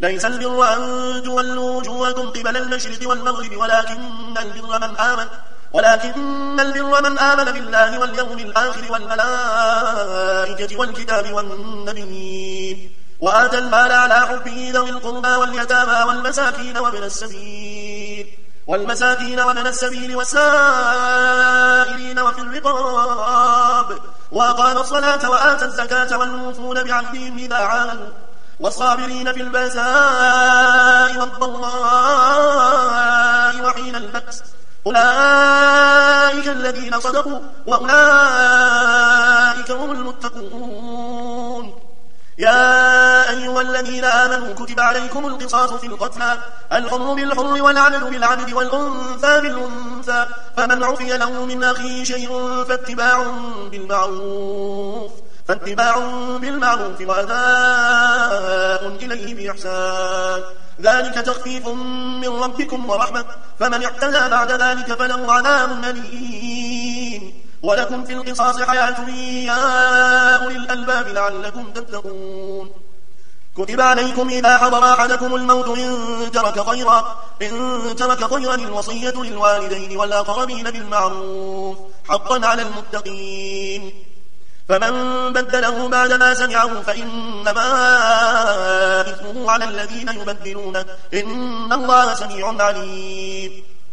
ليس البر أن تولوا وجوهكم قبل المشرق والمغرب ولكن البر من آمن بالله واليوم الآخر والملائكة والكتاب والنبيين وآتى المال على حبه ذوي القربى واليتامى والمساكين وابن السبيل والسائلين وفي الرقاب وأقام الصلاة وآتى الزكاة والموفون بعهدهم إذا عاهدوا والصابرين في البأساء والضراء وحين البأس أولئك الذين صدقوا وأولئك هم المتقون. يا أيها الذين آمنوا كتب عليكم القصاص في القتلى الحر بالحر والعبد بالعبد والأنثى بالأنثى فمن عفي له من أخيه شيء فاتباع بالمعروف وأداء إليه بإحسان ذلك تخفيف من ربكم ورحمة فمن اعتدى بعد ذلك فله عذاب أليم ولكم في القصاص حياة يا أولي الألباب لعلكم تتقون. كتب عليكم إذا حضر أحدكم الموت إن ترك خيرا الوصية للوالدين والأقربين بالمعروف حقا على المتقين فمن بدله بعد ما سمعه فإنما إثمه على الذين يبدلونه إن الله سميع عليم.